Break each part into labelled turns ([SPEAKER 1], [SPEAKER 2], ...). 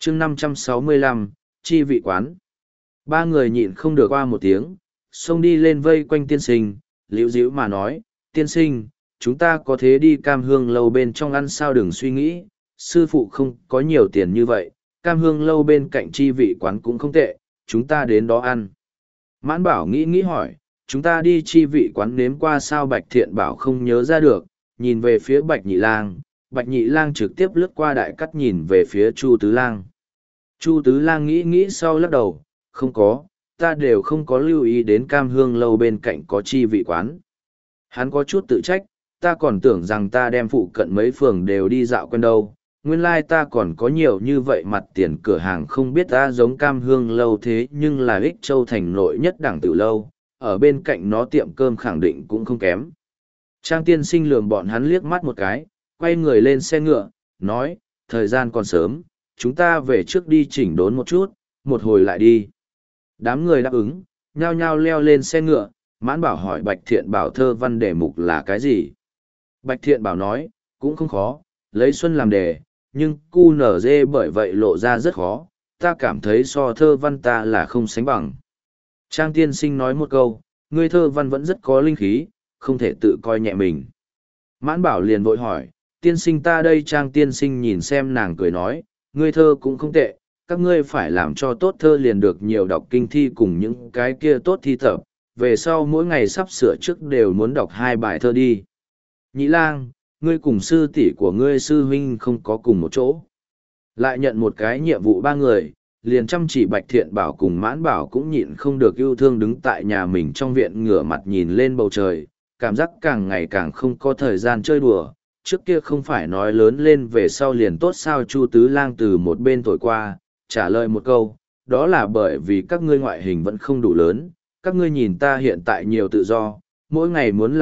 [SPEAKER 1] chương 565, chi vị quán. Ba người nhịn không được qua một tiếng, xông đi lên vây quanh tiên sinh, liễu dĩu mà nói, tiên sinh, chúng ta có thế đi Cam Hương lâu bên trong ăn sao, đừng suy nghĩ, sư phụ không có nhiều tiền như vậy, Cam Hương lâu bên cạnh chi vị quán cũng không tệ, chúng ta đến đó ăn. Mãn Bảo nghĩ hỏi, chúng ta đi chi vị quán nếm qua sao? Bạch Thiện Bảo không nhớ ra được, nhìn về phía Bạch Nhị Lang. Bạch Nhị Lang trực tiếp lướt qua đại cắt nhìn về phía Chu Tứ Lang. Chu Tứ Lang nghĩ sau lắc đầu, không có, ta đều không có lưu ý đến Cam Hương lâu bên cạnh có chi vị quán. Hắn có chút tự trách, ta còn tưởng rằng ta đem phụ cận mấy phường đều đi dạo quanh đâu, nguyên lai ta còn có nhiều như vậy mặt tiền cửa hàng không biết ta giống Cam Hương lâu thế nhưng là Ích Châu thành nội nhất đẳng tiểu lâu, ở bên cạnh nó tiệm cơm khẳng định cũng không kém. Trang tiên sinh lườm bọn hắn liếc mắt một cái, quay người lên xe ngựa, nói, thời gian còn sớm, chúng ta về trước đi chỉnh đốn một chút, một hồi lại đi. Đám người đáp ứng, nhao nhao leo lên xe ngựa. Mãn Bảo hỏi Bạch Thiện Bảo thơ văn đề mục là cái gì? Bạch Thiện Bảo nói, cũng không khó, lấy xuân làm đề, nhưng cu nở dê bởi vậy lộ ra rất khó, ta cảm thấy so thơ văn ta là không sánh bằng. Trang tiên sinh nói một câu, ngươi thơ văn vẫn rất có linh khí, không thể tự coi nhẹ mình. Mãn Bảo liền vội hỏi, tiên sinh ta đây? Trang tiên sinh nhìn xem nàng cười nói, ngươi thơ cũng không tệ, các ngươi phải làm cho tốt thơ liền được nhiều đọc kinh thi cùng những cái kia tốt thi tập, về sau mỗi ngày sắp sửa trước đều muốn đọc 2 bài thơ đi. Nhị Lang, ngươi cùng sư tỷ của ngươi sư huynh không có cùng một chỗ. Lại nhận một cái nhiệm vụ 3 người, liền chăm chỉ Bạch Thiện Bảo cùng Mãn Bảo cũng nhịn không được yêu thương đứng tại nhà mình trong viện ngửa mặt nhìn lên bầu trời, cảm giác càng ngày càng không có thời gian chơi đùa. Trước kia không phải nói lớn lên về sau liền tốt sao? Chu Tứ Lang từ một bên thổi qua, trả lời một câu, đó là bởi vì các ngươi ngoại hình vẫn không đủ lớn, các ngươi nhìn ta hiện tại nhiều tự do, mỗi ngày muốn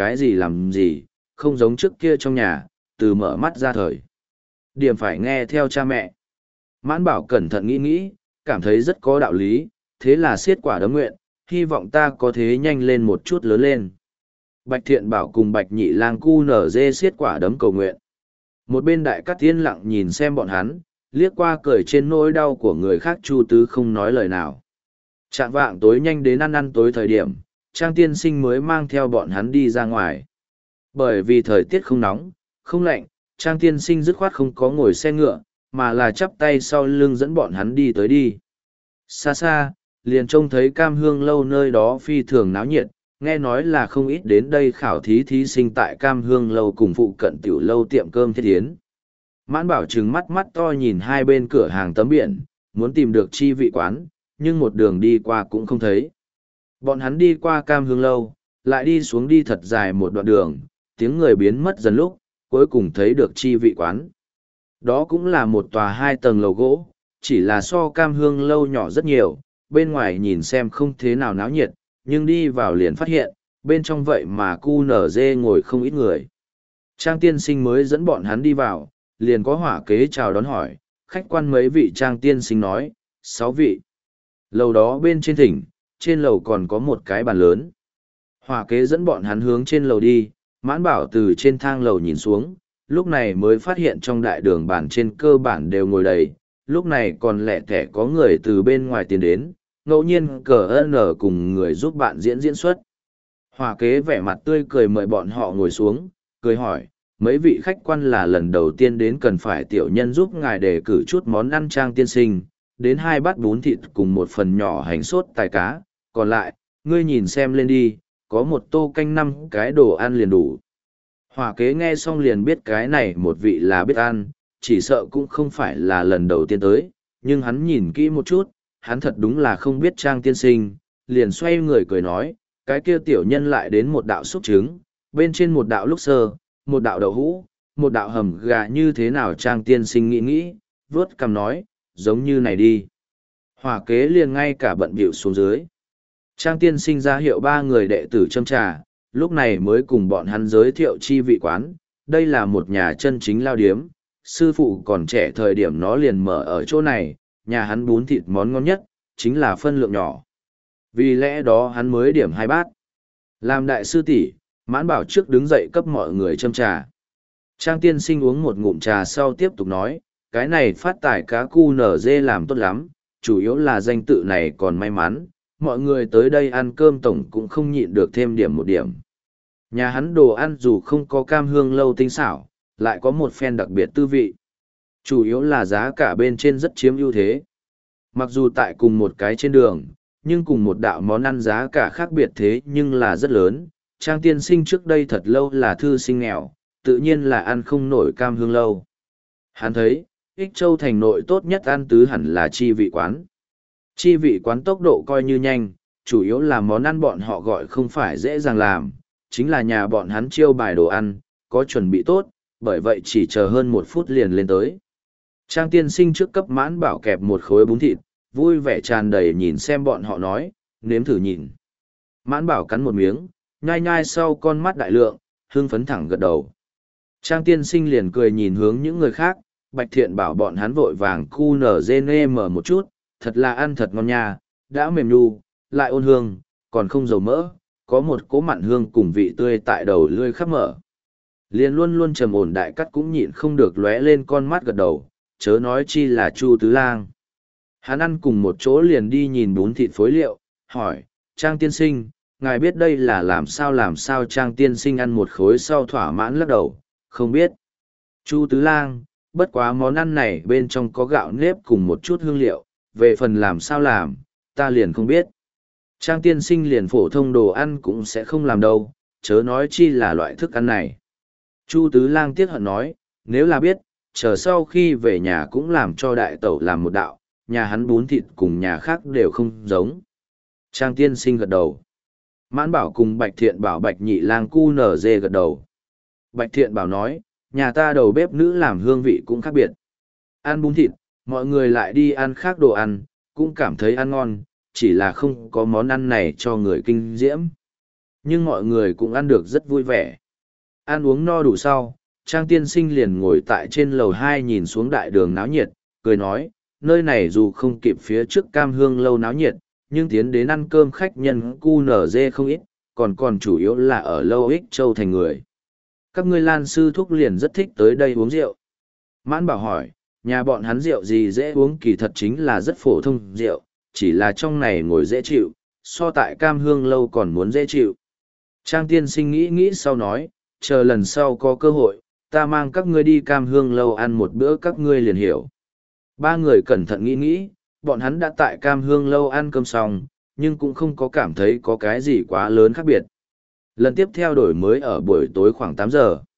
[SPEAKER 1] làm gì, không giống trước kia trong nhà, từ mở mắt ra thời điểm phải nghe theo cha mẹ. Mãn Bảo cẩn thận nghĩ, cảm thấy rất có đạo lý, thế là xiết quả đấm nguyện, hy vọng ta có thế nhanh lên một chút lớn lên. Bạch Thiện Bảo cùng Bạch Nhị Lang cu nở dê xiết quả đấm cầu nguyện. Một bên Đại Cát yên lặng nhìn xem bọn hắn, liếc qua cười trên nỗi đau của người khác. Chu Tứ không nói lời nào. Chạng vạng tối nhanh đến ăn tối thời điểm, Trang tiên sinh mới mang theo bọn hắn đi ra ngoài. Bởi vì thời tiết không nóng, không lạnh, Trang tiên sinh dứt khoát không có ngồi xe ngựa, mà là chắp tay sau lưng dẫn bọn hắn đi. Xa xa, liền trông thấy Cam Hương lâu nơi đó phi thường náo nhiệt, nghe nói là không ít đến đây khảo thí thí sinh tại Cam Hương lâu cùng phụ cận tiểu lâu tiệm cơm thiết yến. Mãn Bảo trừng mắt to nhìn hai bên cửa hàng tấm biển, muốn tìm được chi vị quán, nhưng một đường đi qua cũng không thấy. Bọn hắn đi qua Cam Hương lâu, lại đi xuống đi thật dài một đoạn đường, tiếng người biến mất dần lúc, cuối cùng thấy được chi vị quán. Đó cũng là một tòa 2 tầng lầu gỗ, chỉ là so Cam Hương lâu nhỏ rất nhiều, bên ngoài nhìn xem không thế nào náo nhiệt, nhưng đi vào liền phát hiện, bên trong vậy mà cu nở dê ngồi không ít người. Trang tiên sinh mới dẫn bọn hắn đi vào, liền có hỏa kế chào đón hỏi, khách quan mấy vị? Trang tiên sinh nói, 6 vị. Lầu đó bên trên thỉnh, trên lầu còn có một cái bàn lớn. Hỏa kế dẫn bọn hắn hướng trên lầu đi, Mãn Bảo từ trên thang lầu nhìn xuống, lúc này mới phát hiện trong đại đường bàn trên cơ bản đều ngồi đầy, lúc này còn lẻ thẻ có người từ bên ngoài tiến đến, ngẫu nhiên cờ nở cùng người giúp bạn diễn xuất. Hỏa kế vẻ mặt tươi cười mời bọn họ ngồi xuống, cười hỏi, mấy vị khách quan là lần đầu tiên đến, cần phải tiểu nhân giúp ngài đề cử chút món ăn? Trang tiên sinh, đến 2 bát bún thịt cùng một phần nhỏ hành sốt tài cá, còn lại, ngươi nhìn xem lên đi, có một tô canh 5 cái đồ ăn liền đủ. Hỏa kế nghe xong liền biết cái này một vị là biết ăn, chỉ sợ cũng không phải là lần đầu tiên tới, nhưng hắn nhìn kỹ một chút, hắn thật đúng là không biết Trang tiên sinh, liền xoay người cười nói, cái kia tiểu nhân lại đến một đạo xúc trứng, bên trên một đạo lúc sơ, một đạo đậu hũ, một đạo hầm gà như thế nào? Trang tiên sinh nghĩ, vớt cằm nói, giống như này đi. Hỏa kế liền ngay cả bận bịu xuống dưới. Trang tiên sinh ra hiệu 3 người đệ tử châm trà, lúc này mới cùng bọn hắn giới thiệu chi vị quán. Đây là một nhà chân chính lao điếm, sư phụ còn trẻ thời điểm nó liền mở ở chỗ này, nhà hắn bún thịt món ngon nhất, chính là phân lượng nhỏ. Vì lẽ đó hắn mới điểm 2 bát. Làm đại sư tỷ, Mãn Bảo trước đứng dậy cấp mọi người châm trà. Trang tiên sinh uống một ngụm trà sau tiếp tục nói, cái này phát tài cá cu nở dê làm tốt lắm, chủ yếu là danh tự này còn may mắn, mọi người tới đây ăn cơm tổng cũng không nhịn được thêm điểm một điểm. Nhà hắn đồ ăn dù không có cam hương lâu tinh xảo, lại có một phen đặc biệt tư vị. Chủ yếu là giá cả bên trên rất chiếm ưu thế. Mặc dù tại cùng một cái trên đường, nhưng cùng một đạo món ăn giá cả khác biệt thế nhưng là rất lớn. Trang tiên sinh trước đây thật lâu là thư sinh nghèo, tự nhiên là ăn không nổi cam hương lâu. Hắn thấy, Ích Châu thành nội tốt nhất ăn tứ hẳn là chi vị quán. Chi vị quán tốc độ coi như nhanh, chủ yếu là món ăn bọn họ gọi không phải dễ dàng làm, chính là nhà bọn hắn chiêu bài đồ ăn, có chuẩn bị tốt, bởi vậy chỉ chờ hơn 1 phút liền lên tới. Trang tiên sinh trước cấp Mãn Bảo kẹp một khối bún thịt, vui vẻ tràn đầy nhìn xem bọn họ nói, nếm thử nhìn. Mãn Bảo cắn một miếng, nhai nhai sau con mắt đại lượng, hưng phấn thẳng gật đầu. Trang tiên sinh liền cười nhìn hướng những người khác, Bạch Thiện bảo bọn hắn vội vàng cu nở dê nê mở một chút, thật là ăn thật ngon nha, đã mềm nu, lại ôn hương, còn không dầu mỡ, có một cỗ mặn hương cùng vị tươi tại đầu lươi khắp mở. Liền luôn luôn trầm ổn đại cắt cũng nhịn không được lóe lên con mắt gật đầu, chớ nói chi là Chu Tứ Lang. Hắn ăn cùng một chỗ liền đi nhìn bún thịt phối liệu, hỏi, Trang tiên sinh, ngài biết đây là làm sao Trang tiên sinh ăn một khối sau thỏa mãn lắc đầu, không biết. Chu Tứ Lang, bất quá món ăn này bên trong có gạo nếp cùng một chút hương liệu, về phần làm sao làm, ta liền không biết. Trang tiên sinh liền phổ thông đồ ăn cũng sẽ không làm đâu, chớ nói chi là loại thức ăn này. Chu Tứ Lang tiếc hận nói, nếu là biết, chờ sau khi về nhà cũng làm cho đại tẩu làm một đạo, nhà hắn bún thịt cùng nhà khác đều không giống. Trang tiên sinh gật đầu. Mãn Bảo cùng Bạch Thiện bảo Bạch Nhị Lang cu nở dê gật đầu. Bạch Thiện bảo nói, nhà ta đầu bếp nữ làm hương vị cũng khác biệt. Ăn bún thịt, mọi người lại đi ăn khác đồ ăn, cũng cảm thấy ăn ngon, chỉ là không có món ăn này cho người kinh diễm. Nhưng mọi người cũng ăn được rất vui vẻ. Ăn uống no đủ sau, Trang tiên sinh liền ngồi tại trên lầu 2 nhìn xuống đại đường náo nhiệt, cười nói, nơi này dù không kịp phía trước cam hương lâu náo nhiệt, nhưng tiến đến ăn cơm khách nhân cu nở dê không ít, còn chủ yếu là ở lâu Ích Châu thành người. Các ngươi Lan sư thúc liền rất thích tới đây uống rượu. Mãn Bảo hỏi, nhà bọn hắn rượu gì dễ uống, kỳ thật chính là rất phổ thông rượu, chỉ là trong này ngồi dễ chịu, so tại cam hương lâu còn muốn dễ chịu. Trang tiên sinh nghĩ nghĩ sau nói, chờ lần sau có cơ hội, ta mang các ngươi đi cam hương lâu ăn một bữa các ngươi liền hiểu. Ba người cẩn thận nghĩ nghĩ, bọn hắn đã tại cam hương lâu ăn cơm xong, nhưng cũng không có cảm thấy có cái gì quá lớn khác biệt. Lần tiếp theo đổi mới ở buổi tối khoảng 8 giờ.